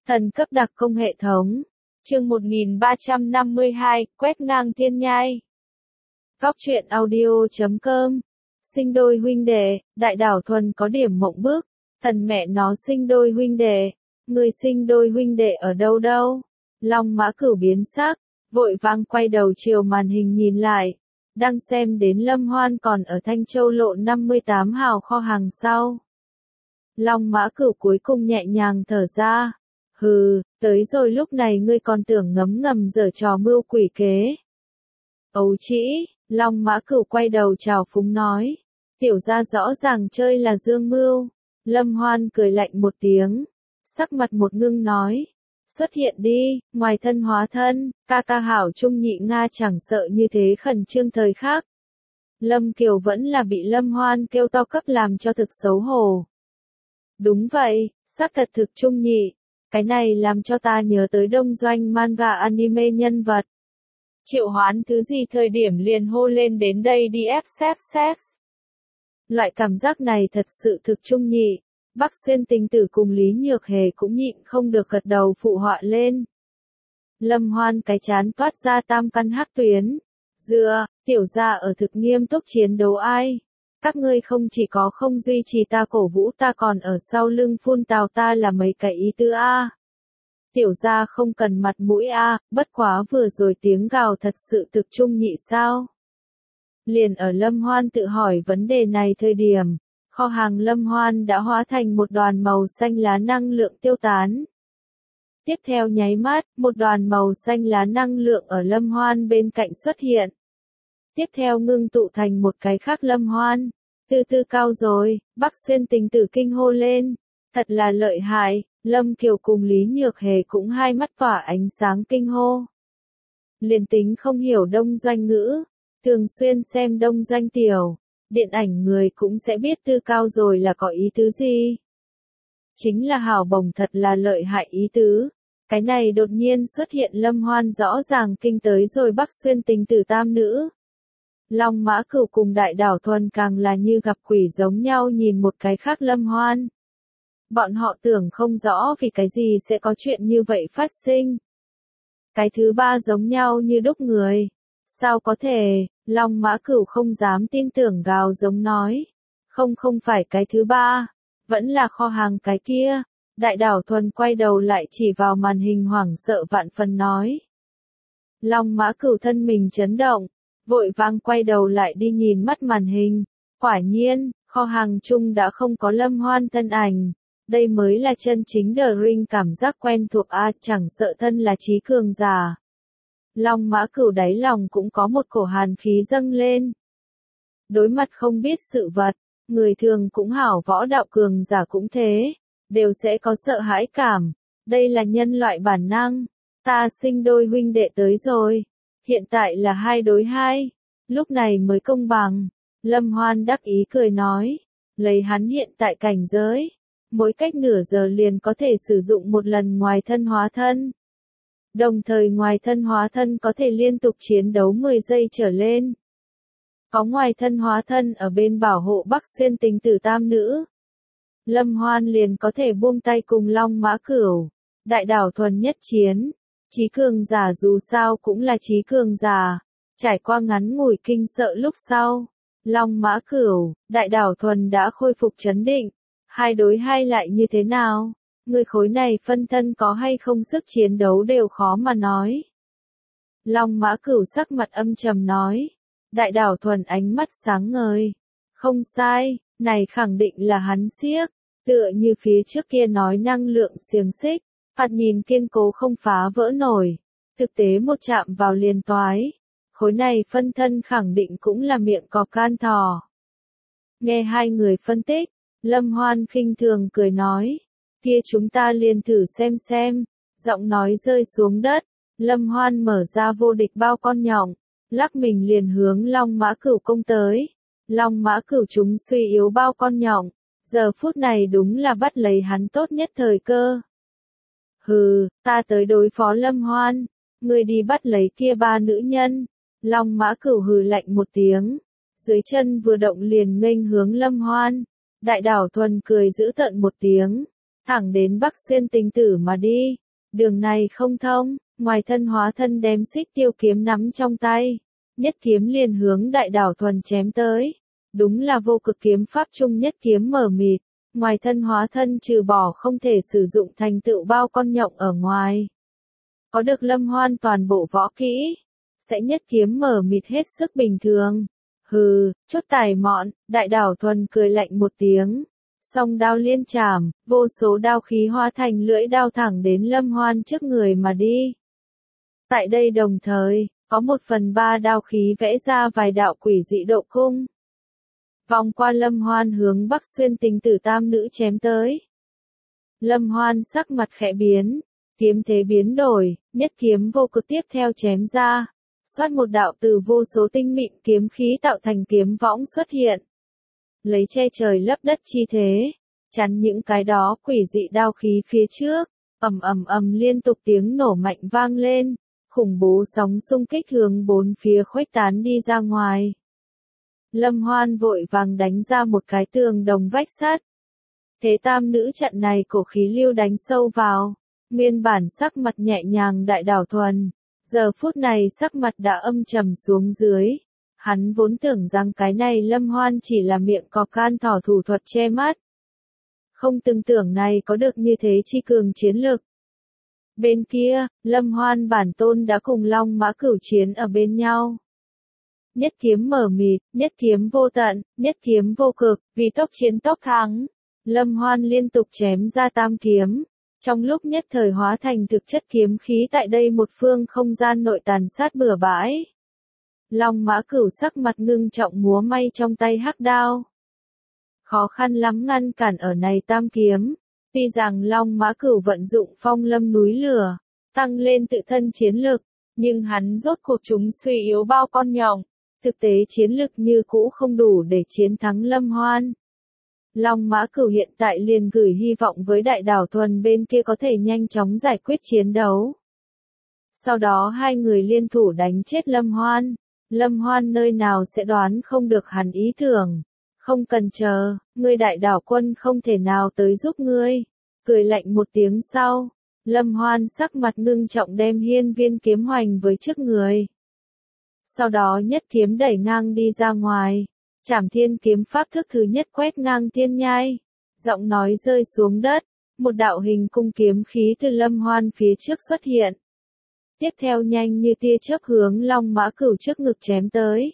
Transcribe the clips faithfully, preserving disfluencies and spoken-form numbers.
Thần cấp đặc công hệ thống. Chương một nghìn ba trăm năm mươi hai, quét ngang thiên nhai. Góc truyện audio chấm com. Sinh đôi huynh đệ, Đại Đảo Thuần có điểm mộng bức. Thần mẹ nó sinh đôi huynh đệ. Người sinh đôi huynh đệ ở đâu đâu? Long Mã Cửu biến sắc, vội vàng quay đầu chiều màn hình nhìn lại. Đang xem đến Lâm Hoan còn ở Thanh Châu lộ năm mươi tám hào kho hàng sau. Long Mã Cửu cuối cùng nhẹ nhàng thở ra. Hừ, tới rồi lúc này ngươi còn tưởng ngấm ngầm giở trò mưu quỷ kế. Ấu trĩ, Long Mã Cửu quay đầu chào phúng nói. Tiểu gia rõ ràng chơi là dương mưu. Lâm Hoan cười lạnh một tiếng. Sắc mặt một ngưng nói. Xuất hiện đi, ngoài thân hóa thân, ca ca hảo trung nhị Nga chẳng sợ như thế khẩn trương thời khắc. Lâm Kiều vẫn là bị Lâm Hoan kêu to cấp làm cho thực xấu hổ. Đúng vậy, xác thật thực trung nhị. Cái này làm cho ta nhớ tới đông doanh manga anime nhân vật. Triệu Hoán thứ gì thời điểm liền hô lên đến đây đi ép xếp sex. Loại cảm giác này thật sự thực trung nhị. Bắc Xuyên Tình Tử cùng Lý Nhược Hề cũng nhịn không được gật đầu phụ họa lên. Lâm Hoan cái chán toát ra tam căn hắc tuyến. Dựa, tiểu gia ở thực nghiêm túc chiến đấu ai? Các ngươi không chỉ có không duy trì ta cổ vũ ta còn ở sau lưng phun tào ta là mấy cái ý tư a. Tiểu gia không cần mặt mũi a, bất quá vừa rồi tiếng gào thật sự thực trung nhị sao? Liền ở Lâm Hoan tự hỏi vấn đề này thời điểm, kho hàng Lâm Hoan đã hóa thành một đoàn màu xanh lá năng lượng tiêu tán. Tiếp theo nháy mắt, một đoàn màu xanh lá năng lượng ở Lâm Hoan bên cạnh xuất hiện. Tiếp theo ngưng tụ thành một cái khác Lâm Hoan. Từ từ cao rồi, Bắc Xuyên Tình Tử kinh hô lên. Thật là lợi hại, Lâm Kiều cùng Lý Nhược Hề cũng hai mắt tỏa ánh sáng kinh hô. Liền tính không hiểu đông doanh ngữ, thường xuyên xem đông doanh tiểu, điện ảnh người cũng sẽ biết tư cao rồi là có ý tứ gì. Chính là hảo bổng thật là lợi hại ý tứ. Cái này đột nhiên xuất hiện Lâm Hoan rõ ràng kinh tới rồi Bắc Xuyên Tình Tử tam nữ. Long Mã Cửu cùng Đại Đảo Thuần càng là như gặp quỷ giống nhau nhìn một cái khác Lâm Hoan. Bọn họ tưởng không rõ vì cái gì sẽ có chuyện như vậy phát sinh. Cái thứ ba giống nhau như đúc người. Sao có thể, Long Mã Cửu không dám tin tưởng gào giống nói. Không không phải cái thứ ba, vẫn là kho hàng cái kia. Đại Đảo Thuần quay đầu lại chỉ vào màn hình hoảng sợ vạn phần nói. Long Mã Cửu thân mình chấn động. Vội vàng quay đầu lại đi nhìn mắt màn hình. Quả nhiên, kho hàng chung đã không có Lâm Hoan thân ảnh. Đây mới là chân chính The Ring cảm giác quen thuộc a, chẳng sợ thân là trí cường giả. Long Mã Cửu đáy lòng cũng có một cổ hàn khí dâng lên. Đối mặt không biết sự vật, người thường cũng hảo võ đạo cường giả cũng thế, đều sẽ có sợ hãi cảm. Đây là nhân loại bản năng. Ta sinh đôi huynh đệ tới rồi. Hiện tại là hai đối hai, lúc này mới công bằng. Lâm Hoan đắc ý cười nói, lấy hắn hiện tại cảnh giới, mỗi cách nửa giờ liền có thể sử dụng một lần ngoài thân hóa thân. Đồng thời ngoài thân hóa thân có thể liên tục chiến đấu mười giây trở lên. Có ngoài thân hóa thân ở bên bảo hộ Bắc Xuyên Tình Tử tam nữ. Lâm Hoan liền có thể buông tay cùng Long Mã Cửu, Đại Đảo Thuần nhất chiến. Trí cường giả dù sao cũng là trí cường giả. Trải qua ngắn ngủi kinh sợ lúc sau, Long Mã Cửu, Đại Đảo Thuần đã khôi phục trấn định. Hai đối hai lại như thế nào? Người khối này phân thân có hay không sức chiến đấu đều khó mà nói. Long Mã Cửu sắc mặt âm trầm nói. Đại Đảo Thuần ánh mắt sáng ngời. Không sai, này khẳng định là hắn siếc. Tựa như phía trước kia nói năng lượng xiềng xích. Phạt nhìn kiên cố không phá vỡ nổi. Thực tế một chạm vào liền toái. Khối này phân thân khẳng định cũng là miệng cọp can thỏ. Nghe hai người phân tích, Lâm Hoan khinh thường cười nói. Kia chúng ta liền thử xem xem. Giọng nói rơi xuống đất. Lâm Hoan mở ra vô địch bao con nhộng. Lắc mình liền hướng Long Mã Cửu công tới. Long Mã Cửu chúng suy yếu bao con nhộng. Giờ phút này đúng là bắt lấy hắn tốt nhất thời cơ. Hừ, ta tới đối phó Lâm Hoan, ngươi đi bắt lấy kia ba nữ nhân. Long Mã Cửu hừ lạnh một tiếng, dưới chân vừa động liền nghênh hướng Lâm Hoan. Đại Đảo Thuần cười giữ tợn một tiếng, thẳng đến Bắc Xuyên Tinh Tử mà đi. Đường này không thông, ngoài thân hóa thân đem Xích Tiêu kiếm nắm trong tay, nhất kiếm liền hướng Đại Đảo Thuần chém tới. Đúng là vô cực kiếm pháp trung nhất kiếm mở mịt, ngoài thân hóa thân trừ bỏ không thể sử dụng thành tựu bao con nhộng ở ngoài. Có được Lâm Hoan toàn bộ võ kỹ, sẽ nhất kiếm mở mịt hết sức bình thường. Hừ, chút tài mọn, Đại Đảo Thuần cười lạnh một tiếng. Song đao liên chảm, vô số đao khí hóa thành lưỡi đao thẳng đến Lâm Hoan trước người mà đi. Tại đây đồng thời, có một phần ba đao khí vẽ ra vài đạo quỷ dị độ cung. Vòng qua Lâm Hoan hướng Bắc Xuyên Tinh Tử tam nữ chém tới. Lâm Hoan sắc mặt khẽ biến, kiếm thế biến đổi, nhất kiếm vô cực tiếp theo chém ra. Xoát một đạo từ vô số tinh mịn kiếm khí tạo thành kiếm võng xuất hiện. Lấy che trời lấp đất chi thế, chắn những cái đó quỷ dị đao khí phía trước, ầm ầm ầm liên tục tiếng nổ mạnh vang lên, khủng bố sóng xung kích hướng bốn phía khuếch tán đi ra ngoài. Lâm Hoan vội vàng đánh ra một cái tường đồng vách sắt. Thế tam nữ trận này cổ khí lưu đánh sâu vào, nguyên bản sắc mặt nhẹ nhàng Đại Đảo Thuần, giờ phút này sắc mặt đã âm trầm xuống dưới. Hắn vốn tưởng rằng cái này Lâm Hoan chỉ là miệng cọp can thỏ thủ thuật che mắt. Không từng tưởng này có được như thế chi cường chiến lực. Bên kia, Lâm Hoan bản tôn đã cùng Long Mã Cửu chiến ở bên nhau. Nhất kiếm mở mịt, nhất kiếm vô tận, nhất kiếm vô cực, vì tốc chiến tốc thắng. Lâm Hoan liên tục chém ra tam kiếm, trong lúc nhất thời hóa thành thực chất kiếm khí tại đây một phương không gian nội tàn sát bừa bãi. Long Mã Cửu sắc mặt ngưng trọng múa may trong tay hắc đao. Khó khăn lắm ngăn cản ở này tam kiếm, tuy rằng Long Mã Cửu vận dụng phong lâm núi lửa, tăng lên tự thân chiến lực, nhưng hắn rốt cuộc chúng suy yếu bao con nhộng, thực tế chiến lực như cũ không đủ để chiến thắng Lâm Hoan. Long Mã Cửu hiện tại liền gửi hy vọng với Đại Đảo Thuần bên kia có thể nhanh chóng giải quyết chiến đấu. Sau đó hai người liên thủ đánh chết Lâm Hoan. Lâm Hoan nơi nào sẽ đoán không được hắn ý tưởng. Không cần chờ, ngươi Đại Đảo quân không thể nào tới giúp ngươi. Cười lạnh một tiếng sau, Lâm Hoan sắc mặt ngưng trọng đem hiên viên kiếm hoành với trước người. Sau đó nhất kiếm đẩy ngang đi ra ngoài. Trảm thiên kiếm pháp thức thứ nhất quét ngang thiên nhai. Giọng nói rơi xuống đất, một đạo hình cung kiếm khí từ Lâm Hoan phía trước xuất hiện. Tiếp theo nhanh như tia chớp hướng Long Mã Cửu trước ngực chém tới.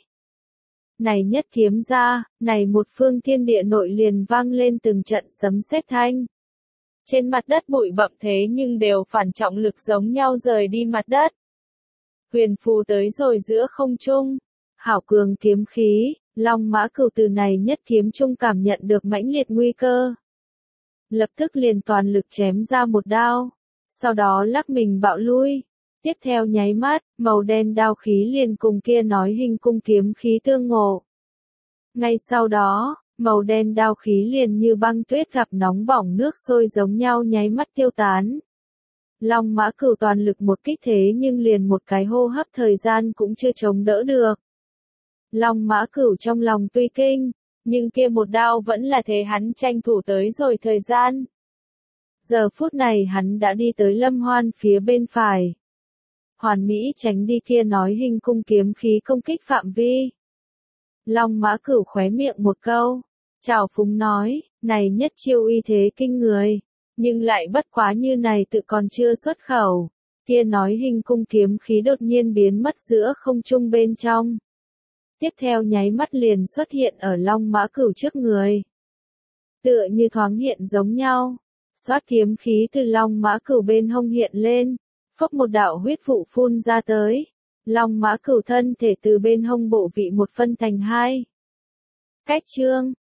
Này nhất kiếm ra, này một phương thiên địa nội liền vang lên từng trận sấm sét thanh. Trên mặt đất bụi bặm thế nhưng đều phản trọng lực giống nhau rời đi mặt đất. Huyền phù tới rồi giữa không trung. Hảo cường kiếm khí, Long Mã Cửu từ này nhất kiếm trung cảm nhận được mãnh liệt nguy cơ. Lập tức liền toàn lực chém ra một đao. Sau đó lắc mình bạo lui. Tiếp theo nháy mắt, màu đen đao khí liền cùng kia nói hình cung kiếm khí tương ngộ. Ngay sau đó, màu đen đao khí liền như băng tuyết gặp nóng bỏng nước sôi giống nhau nháy mắt tiêu tán. Long Mã Cửu toàn lực một kích thế nhưng liền một cái hô hấp thời gian cũng chưa chống đỡ được. Long Mã Cửu trong lòng tuy kinh, nhưng kia một đao vẫn là thế hắn tranh thủ tới rồi thời gian. Giờ phút này hắn đã đi tới Lâm Hoan phía bên phải. Hoàn mỹ tránh đi kia nói hình cung kiếm khí công kích phạm vi. Long Mã Cửu khóe miệng một câu, trào phúng nói, này nhất chiêu uy thế kinh người, nhưng lại bất quá như này tự còn chưa xuất khẩu. Kia nói hình cung kiếm khí đột nhiên biến mất giữa không trung bên trong. Tiếp theo nháy mắt liền xuất hiện ở Long Mã Cửu trước người. Tựa như thoáng hiện giống nhau, xoát kiếm khí từ Long Mã Cửu bên hông hiện lên. Phốc một đạo huyết vụ phun ra tới. Long Mã Cửu thân thể từ bên hông bộ vị một phân thành hai. Cách chương,